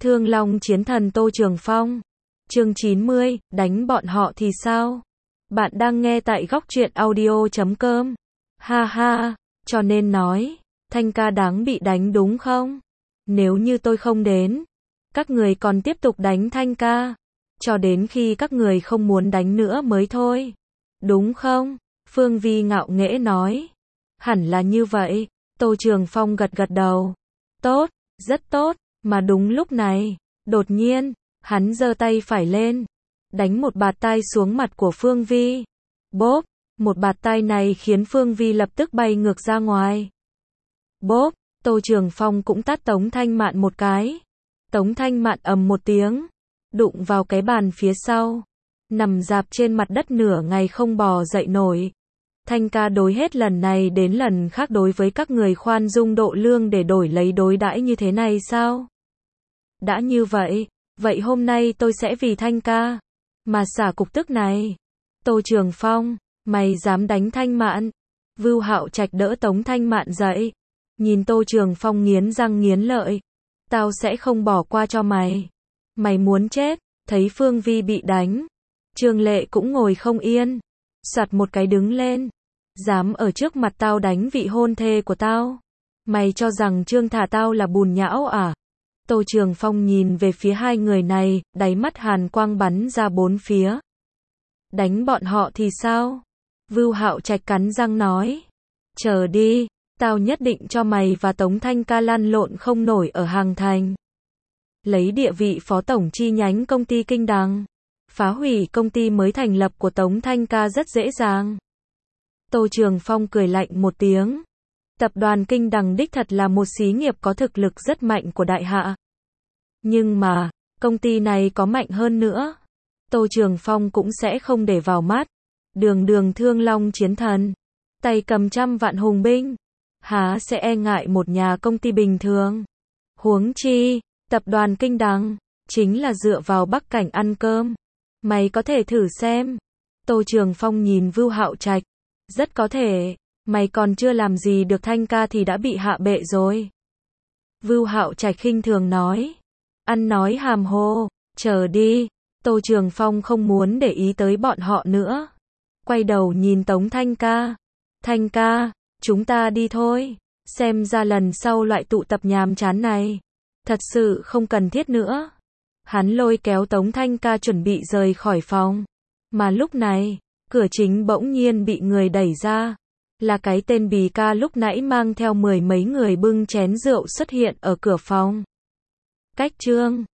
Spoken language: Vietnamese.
Thương Long chiến thần Tô Trường Phong. Chương 90, đánh bọn họ thì sao? Bạn đang nghe tại góc truyện audio.com. Ha ha, cho nên nói, Thanh ca đáng bị đánh đúng không? Nếu như tôi không đến, các người còn tiếp tục đánh Thanh ca, cho đến khi các người không muốn đánh nữa mới thôi. Đúng không? Phương Vi ngạo nghễ nói. Hẳn là như vậy. Tô Trường Phong gật gật đầu. Tốt, rất tốt, mà đúng lúc này, đột nhiên, hắn giơ tay phải lên, đánh một bạt tai xuống mặt của Phương Vi. Bốp, một bạt tai này khiến Phương Vi lập tức bay ngược ra ngoài. Bốp, Tô Trường Phong cũng tát Tống Thanh Mạn một cái. Tống Thanh Mạn ầm một tiếng, đụng vào cái bàn phía sau, nằm rạp trên mặt đất nửa ngày không bò dậy nổi. Thanh ca đối hết lần này đến lần khác đối với các người khoan dung độ lượng để đổi lấy đối đãi như thế này sao? Đã như vậy, vậy hôm nay tôi sẽ vì Thanh ca mà xả cục tức này. Tô Trường Phong, mày dám đánh Thanh Mạn? Vưu Hạo Trạch đỡ Tống Thanh Mạn dậy, nhìn Tô Trường Phong nghiến răng nghiến lợi. Tao sẽ không bỏ qua cho mày. Mày muốn chết? Thấy Phương Vi bị đánh, Trương Lệ cũng ngồi không yên, soạt một cái đứng lên. Dám ở trước mặt tao đánh vị hôn thê của tao? Mày cho rằng Trương thả tao là bùn nhão à? Tô Trường Phong nhìn về phía hai người này, đáy mắt hàn quang bắn ra bốn phía. Đánh bọn họ thì sao? Vưu Hạo Trạch cắn răng nói. Chờ đi, tao nhất định cho mày và Tống Thanh ca lăn lộn không nổi ở Hàng Thành. Lấy địa vị phó tổng chi nhánh công ty Kinh Đằng, phá hủy công ty mới thành lập của Tống Thanh ca rất dễ dàng. Tô Trường Phong cười lạnh một tiếng. Tập đoàn Kinh Đằng đích thật là một xí nghiệp có thực lực rất mạnh của Đại Hạ. Nhưng mà, công ty này có mạnh hơn nữa, Tô Trường Phong cũng sẽ không để vào mắt. Đường đường Thương Long chiến thần, tay cầm 100 vạn hùng binh, há sẽ e ngại một nhà công ty bình thường? Huống chi, tập đoàn Kinh Đằng chính là dựa vào Bắc Cảnh ăn cơm. Mày có thể thử xem. Tô Trường Phong nhìn Vưu Hạo Trạch. Rất có thể, mày còn chưa làm gì được Thanh ca thì đã bị hạ bệ rồi. Vưu Hạo Trạch khinh thường nói. Ăn nói hàm hồ, chờ đi. Tô Trường Phong không muốn để ý tới bọn họ nữa. Quay đầu nhìn Tống Thanh ca. Thanh ca, chúng ta đi thôi. Xem ra lần sau loại tụ tập nhàm chán này, thật sự không cần thiết nữa. Hắn lôi kéo Tống Thanh ca chuẩn bị rời khỏi phòng. Mà lúc này, cửa chính bỗng nhiên bị người đẩy ra. Là cái tên Bì ca lúc nãy mang theo 10 mấy người bưng chén rượu xuất hiện ở cửa phòng. Cách Trương